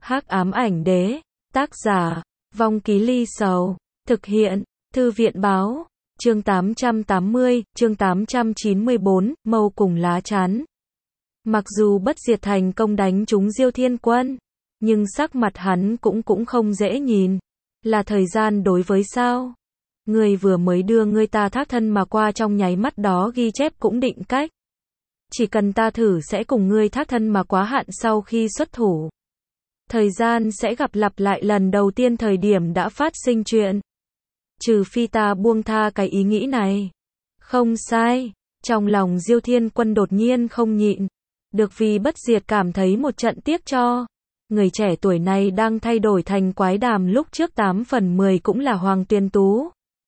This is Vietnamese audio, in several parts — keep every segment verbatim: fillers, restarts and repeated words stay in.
Hắc ám ảnh đế, tác giả, Vong Ký Ly Sầu, thực hiện, Thư viện báo, chương tám trăm tám mươi, chương tám trăm chín mươi bốn, mâu cùng lá chắn. Mặc dù Bất Diệt thành công đánh trúng Diêu Thiên Quân, nhưng sắc mặt hắn cũng cũng không dễ nhìn. Là thời gian đối với sao? Người vừa mới đưa người ta thác thân mà qua trong nháy mắt đó ghi chép cũng định cách. Chỉ cần ta thử sẽ cùng ngươi thác thân mà quá hạn sau khi xuất thủ. Thời gian sẽ gặp lặp lại lần đầu tiên thời điểm đã phát sinh chuyện. Trừ phi ta buông tha cái ý nghĩ này. Không sai, trong lòng Diêu Thiên Quân đột nhiên không nhịn. Được vì Bất Diệt cảm thấy một trận tiếc cho. Người trẻ tuổi này đang thay đổi thành quái đàm lúc trước tám phần mười cũng là Hoàng Tuyên Tú.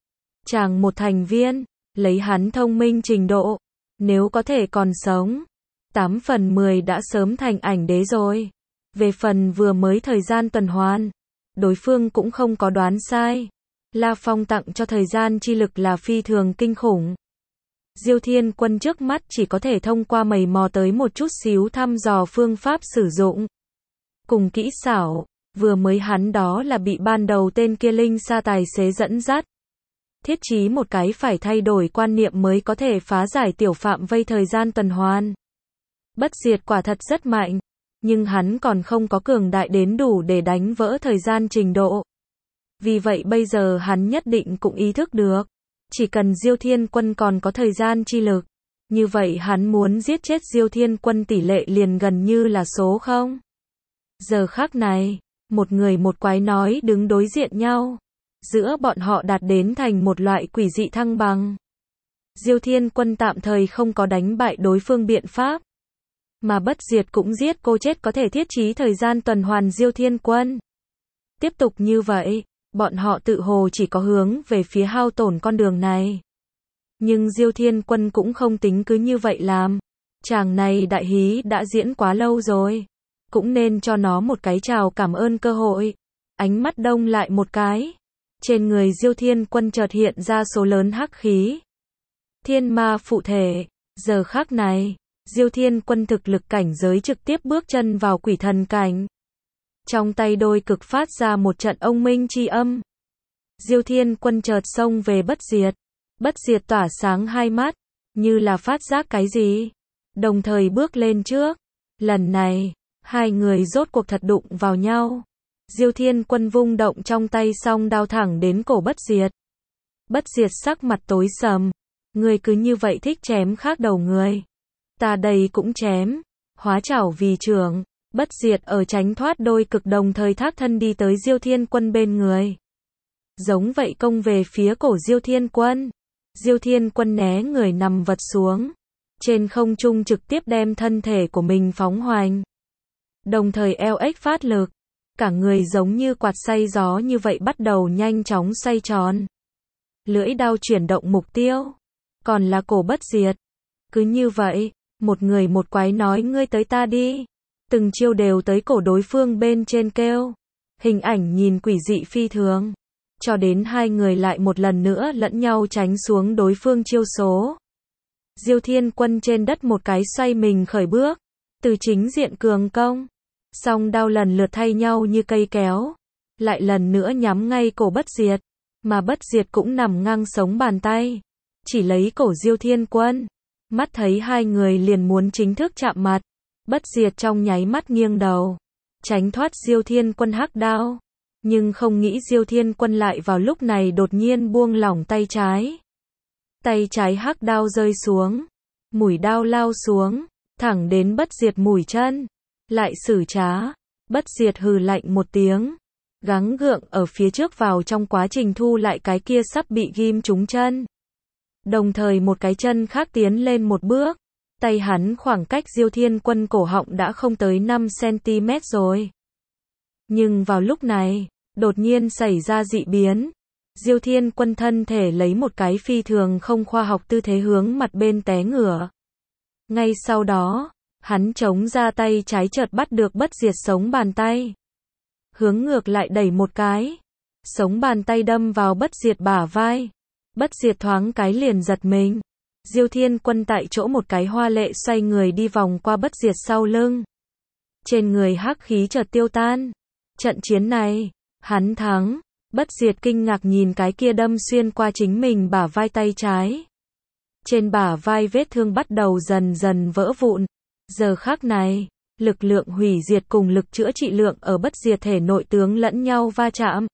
Chàng một thành viên, lấy hắn thông minh trình độ. Nếu có thể còn sống, tám phần mười đã sớm thành ảnh đế rồi. Về phần vừa mới thời gian tuần hoàn, đối phương cũng không có đoán sai. La Phong tặng cho thời gian chi lực là phi thường kinh khủng. Diêu Thiên Quân trước mắt chỉ có thể thông qua mày mò tới một chút xíu thăm dò phương pháp sử dụng. Cùng kỹ xảo, vừa mới hắn đó là bị ban đầu tên kia linh sa tài xế dẫn dắt. Thiết chí một cái phải thay đổi quan niệm mới có thể phá giải tiểu phạm vây thời gian tuần hoàn. Bất Diệt quả thật rất mạnh, nhưng hắn còn không có cường đại đến đủ để đánh vỡ thời gian trình độ. Vì vậy bây giờ hắn nhất định cũng ý thức được, chỉ cần Diêu Thiên Quân còn có thời gian chi lực, như vậy hắn muốn giết chết Diêu Thiên Quân tỷ lệ liền gần như là số không. Giờ khắc này, một người một quái nói đứng đối diện nhau. Giữa bọn họ đạt đến thành một loại quỷ dị thăng bằng. Diêu Thiên Quân tạm thời không có đánh bại đối phương biện pháp. Mà Bất Diệt cũng giết cô chết có thể thiết trí thời gian tuần hoàn Diêu Thiên Quân. Tiếp tục như vậy, bọn họ tự hồ chỉ có hướng về phía hao tổn con đường này. Nhưng Diêu Thiên Quân cũng không tính cứ như vậy làm. Chàng này đại hí đã diễn quá lâu rồi. Cũng nên cho nó một cái chào cảm ơn cơ hội. Ánh mắt đông lại một cái. Trên người Diêu Thiên Quân chợt hiện ra số lớn hắc khí. Thiên ma phụ thể. Giờ khắc này, Diêu Thiên Quân thực lực cảnh giới trực tiếp bước chân vào quỷ thần cảnh. Trong tay đôi cực phát ra một trận ông minh chi âm. Diêu Thiên Quân chợt xông về Bất Diệt. Bất Diệt tỏa sáng hai mắt, như là phát giác cái gì. Đồng thời bước lên trước. Lần này, hai người rốt cuộc thật đụng vào nhau. Diêu Thiên Quân vung động trong tay song đao thẳng đến cổ Bất Diệt. Bất Diệt sắc mặt tối sầm. Người cứ như vậy thích chém khác đầu người. Ta đây cũng chém. Hóa chảo vì trưởng. Bất Diệt ở tránh thoát đôi cực đồng thời thác thân đi tới Diêu Thiên Quân bên người. Giống vậy công về phía cổ Diêu Thiên Quân. Diêu Thiên Quân né người nằm vật xuống. Trên không trung trực tiếp đem thân thể của mình phóng hoành. Đồng thời eo ếch phát lực. Cả người giống như quạt xay gió như vậy bắt đầu nhanh chóng xoay tròn. Lưỡi đao chuyển động mục tiêu. Còn là cổ Bất Diệt. Cứ như vậy, một người một quái nói ngươi tới ta đi. Từng chiêu đều tới cổ đối phương bên trên kêu. Hình ảnh nhìn quỷ dị phi thường. Cho đến hai người lại một lần nữa lẫn nhau tránh xuống đối phương chiêu số. Diêu Thiên Quân trên đất một cái xoay mình khởi bước. Từ chính diện cường công. Song đao lần lượt thay nhau như cây kéo. Lại lần nữa nhắm ngay cổ Bất Diệt. Mà Bất Diệt cũng nằm ngang sống bàn tay. Chỉ lấy cổ Diêu Thiên Quân. Mắt thấy hai người liền muốn chính thức chạm mặt. Bất Diệt trong nháy mắt nghiêng đầu. Tránh thoát Diêu Thiên Quân hắc đao. Nhưng không nghĩ Diêu Thiên Quân lại vào lúc này đột nhiên buông lỏng tay trái. Tay trái hắc đao rơi xuống. Mũi đao lao xuống. Thẳng đến Bất Diệt mũi chân. Lại xử trá. Bất Diệt hừ lạnh một tiếng. Gắng gượng ở phía trước vào trong quá trình thu lại cái kia sắp bị ghim trúng chân. Đồng thời một cái chân khác tiến lên một bước. Tay hắn khoảng cách Diêu Thiên Quân cổ họng đã không tới năm xăng-ti-mét rồi. Nhưng vào lúc này, đột nhiên xảy ra dị biến. Diêu Thiên Quân thân thể lấy một cái phi thường không khoa học tư thế hướng mặt bên té ngửa. Ngay sau đó, hắn chống ra tay trái chợt bắt được Bất Diệt sống bàn tay. Hướng ngược lại đẩy một cái. Sống bàn tay đâm vào Bất Diệt bả vai. Bất Diệt thoáng cái liền giật mình. Diêu Thiên Quân tại chỗ một cái hoa lệ xoay người đi vòng qua Bất Diệt sau lưng. Trên người hắc khí chợt tiêu tan. Trận chiến này, hắn thắng. Bất diệt kinh ngạc nhìn cái kia đâm xuyên qua chính mình bả vai tay trái. Trên bả vai vết thương bắt đầu dần dần vỡ vụn. Giờ khắc này, lực lượng hủy diệt cùng lực chữa trị lượng ở bất diệt thể nội tướng lẫn nhau va chạm.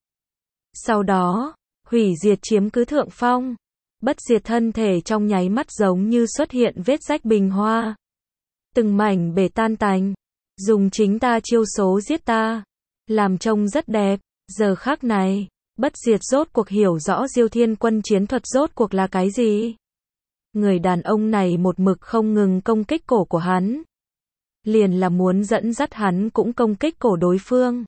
Sau đó, hủy diệt chiếm cứ thượng phong. Bất diệt thân thể trong nháy mắt giống như xuất hiện vết rách bình hoa. Từng mảnh bể tan tành. Dùng chính ta chiêu số giết ta. Làm trông rất đẹp. Giờ khắc này, bất diệt rốt cuộc hiểu rõ Diêu Thiên Quân chiến thuật rốt cuộc là cái gì. Người đàn ông này một mực không ngừng công kích cổ của hắn. Liền là muốn dẫn dắt hắn cũng công kích cổ đối phương.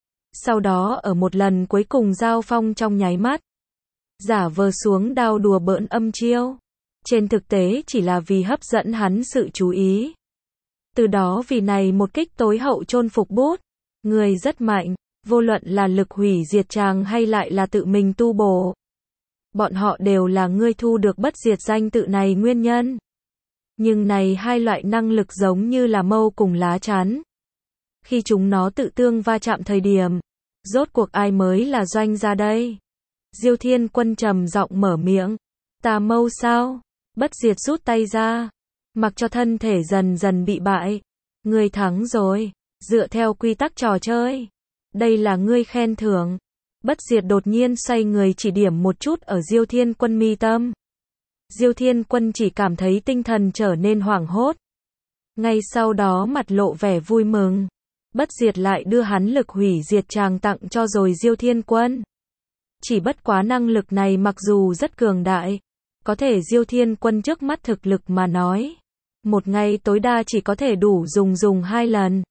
Sau đó ở một lần cuối cùng giao phong trong nháy mắt. Giả vờ xuống đao đùa bỡn âm chiêu. Trên thực tế chỉ là vì hấp dẫn hắn sự chú ý. Từ đó vì này một kích tối hậu chôn phục bút. Người rất mạnh. Vô luận là lực hủy diệt tràng hay lại là tự mình tu bổ. Bọn họ đều là ngươi thu được bất diệt danh tự này nguyên nhân. Nhưng này hai loại năng lực giống như là mâu cùng lá chắn. Khi chúng nó tự tương va chạm thời điểm, rốt cuộc ai mới là doanh gia đây? Diêu Thiên Quân trầm giọng mở miệng. Ta mâu sao? Bất diệt rút tay ra. Mặc cho thân thể dần dần bị bại. Ngươi thắng rồi. Dựa theo quy tắc trò chơi. Đây là ngươi khen thưởng. Bất diệt đột nhiên xoay người chỉ điểm một chút ở Diêu Thiên Quân mi tâm. Diêu Thiên Quân chỉ cảm thấy tinh thần trở nên hoảng hốt. Ngay sau đó mặt lộ vẻ vui mừng. Bất diệt lại đưa hắn lực hủy diệt tràng tặng cho rồi Diêu Thiên Quân. Chỉ bất quá năng lực này mặc dù rất cường đại. Có thể Diêu Thiên Quân trước mắt thực lực mà nói. Một ngày tối đa chỉ có thể đủ dùng dùng hai lần.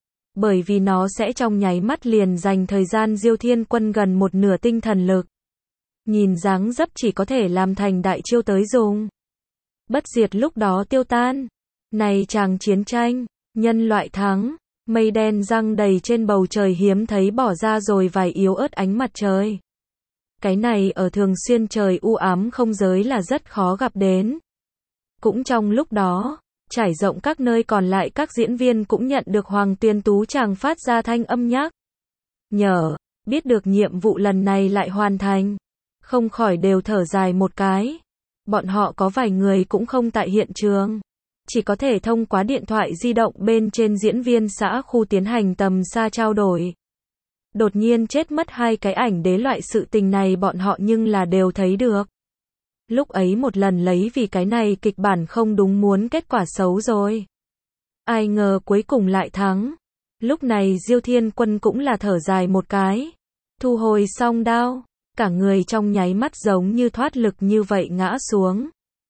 Bởi vì nó sẽ trong nháy mắt liền dành thời gian Diêu Thiên Quân gần một nửa tinh thần lực. Nhìn dáng dấp chỉ có thể làm thành đại chiêu tới dùng. Bất diệt lúc đó tiêu tan. Này chàng chiến tranh, nhân loại thắng. Mây đen răng đầy trên bầu trời hiếm thấy bỏ ra rồi vài yếu ớt ánh mặt trời. Cái này ở thường xuyên trời u ám không giới là rất khó gặp đến. Cũng trong lúc đó, trải rộng các nơi còn lại các diễn viên cũng nhận được Hoàng Tuyên Tú chàng phát ra thanh âm nhắc nhở, biết được nhiệm vụ lần này lại hoàn thành. Không khỏi đều thở dài một cái. Bọn họ có vài người cũng không tại hiện trường. Chỉ có thể thông qua điện thoại di động bên trên diễn viên xã khu tiến hành tầm xa trao đổi. Đột nhiên chết mất hai cái ảnh đế loại sự tình này bọn họ nhưng là đều thấy được. Lúc ấy một lần lấy vì cái này kịch bản không đúng muốn kết quả xấu rồi. Ai ngờ cuối cùng lại thắng. Lúc này Diêu Thiên Quân cũng là thở dài một cái. Thu hồi xong đao. Cả người trong nháy mắt giống như thoát lực như vậy ngã xuống.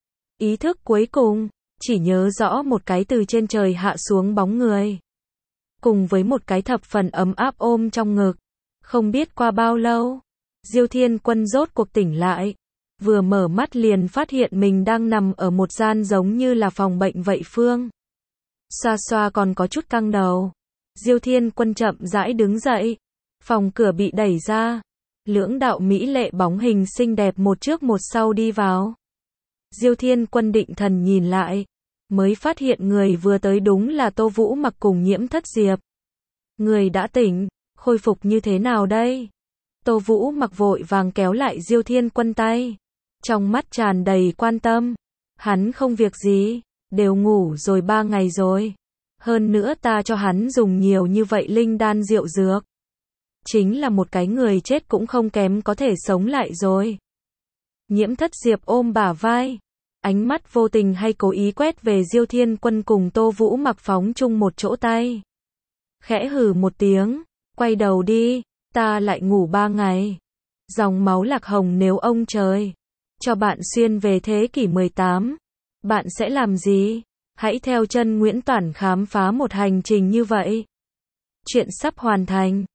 Ý thức cuối cùng, chỉ nhớ rõ một cái từ trên trời hạ xuống bóng người. Cùng với một cái thập phần ấm áp ôm trong ngực. Không biết qua bao lâu, Diêu Thiên Quân rốt cuộc tỉnh lại. Vừa mở mắt liền phát hiện mình đang nằm ở một gian giống như là phòng bệnh vậy phương. Xoa xoa còn có chút căng đầu. Diêu Thiên Quân chậm rãi đứng dậy. Phòng cửa bị đẩy ra. Lưỡng đạo mỹ lệ bóng hình xinh đẹp một trước một sau đi vào. Diêu Thiên Quân định thần nhìn lại. Mới phát hiện người vừa tới đúng là Tô Vũ Mặc cùng Nhiễm Thất Diệp. Người đã tỉnh, khôi phục như thế nào đây? Tô Vũ Mặc vội vàng kéo lại Diêu Thiên Quân tay. Trong mắt tràn đầy quan tâm. Hắn không việc gì, đều ngủ rồi ba ngày rồi. Hơn nữa ta cho hắn dùng nhiều như vậy linh đan rượu dược. Chính là một cái người chết cũng không kém có thể sống lại rồi. Nhiễm Thất Diệp ôm bả vai. Ánh mắt vô tình hay cố ý quét về Diêu Thiên Quân cùng Tô Vũ Mặc phóng chung một chỗ tay. Khẽ hừ một tiếng. Quay đầu đi, ta lại ngủ ba ngày. Dòng máu lạc hồng nếu ông trời cho bạn xuyên về thế kỷ mười tám, bạn sẽ làm gì? Hãy theo chân Nguyễn Toản khám phá một hành trình như vậy. Chuyện sắp hoàn thành.